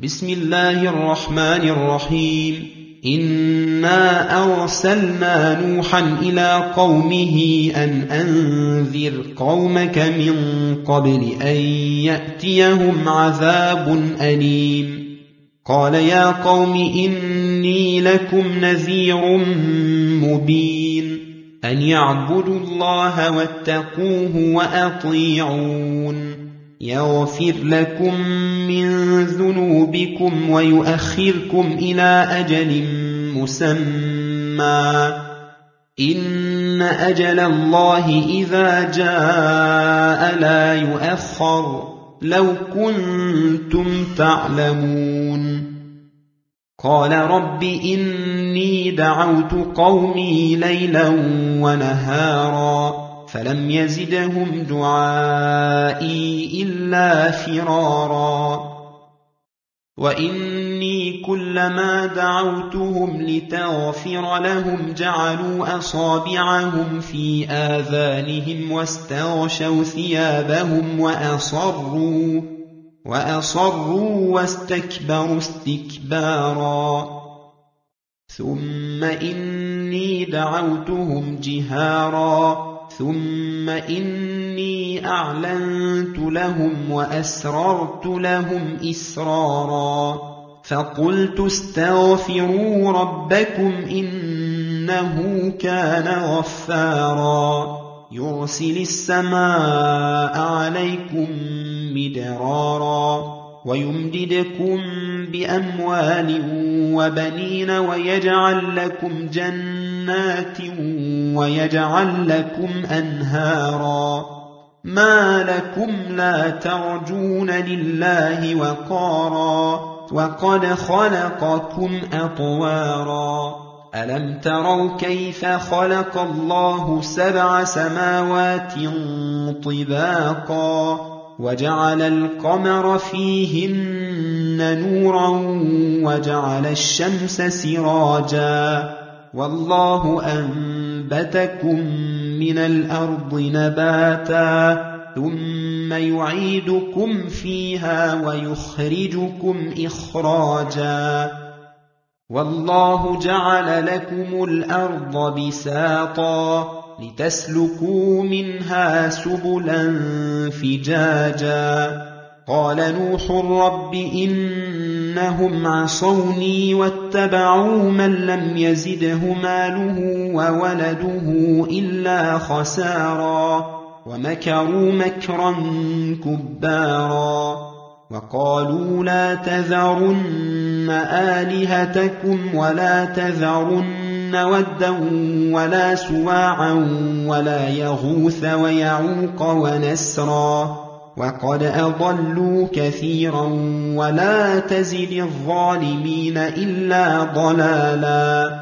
بسم الله الرحمن الرحيم إنا أرسلنا نوحا إلى قومه أن أنذر قومك من قبل أن يأتيهم عذاب أليم قال يا قوم إني لكم نذير مبين أن يعبدوا الله واتقوه وأطيعون يغفر لكم من ذنوبكم ويؤخركم إلى أجل مسمى إن أجل الله إذا جاء لا يؤخر لو كنتم تعلمون قال رب إني دعوت قومي ليلا ونهارا فلم يزدهم دعائي إلا فرارا وإني كلما دعوتهم لتغفر لهم جعلوا أصابعهم في آذانهم واستغشوا ثيابهم وأصروا واستكبروا استكبارا ثم إني دعوتهم جهارا ثم إني أعلنت لهم وأسررت لهم إسرارا فقلت استغفروا ربكم إنه كان غفارا يرسل السماء عليكم مدرارا ويمددكم بأموال وبنين ويجعل لكم جنات ويجعل لكم أنهارا ما لكم لا ترجون لله وقارا وقد خلقكم أطوارا ألم تروا كيف خلق الله 7 سماوات طباقا وجعل القمر فيهن نورا وجعل الشمس سراجا والله أنبتكم من الأرض نباتا ثم يعيدكم فيها ويخرجكم إخراجا والله جعل لكم الأرض بساطا لتسلكوا منها سبلا فجاجا قال نوح رب إنهم عصوني واتبعوا من لم يزده ماله وولده إلا خسارا ومكروا مكرا كبارا وقالوا لا تذرن آلهتكم ولا تذرن ودا ولا سواعا ولا يغوث ويعوق ونسرا وقد أضلوا كثيرا ولا تزد الظالمين إلا ضلالا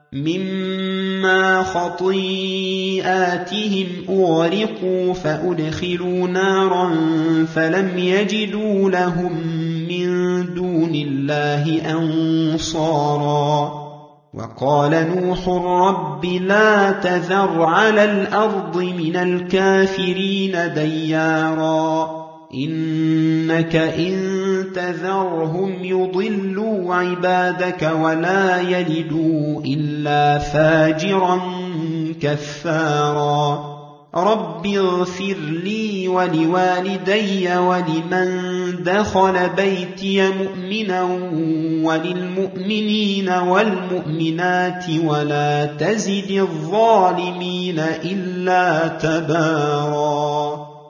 مما خطيئاتهم أغرقوا فأدخلوا نارا فلم يجدوا لهم من دون الله أنصارا وقال نوح رب لا تذر على الأرض من الكافرين ديارا إنك إن تذرهم يضلوا عبادك ولا يلدوا إلا فاجرا كفارا رب اغفر لي ولوالدي ولمن دخل بيتي مؤمنا وللمؤمنين والمؤمنات ولا تزد الظالمين إلا تبارا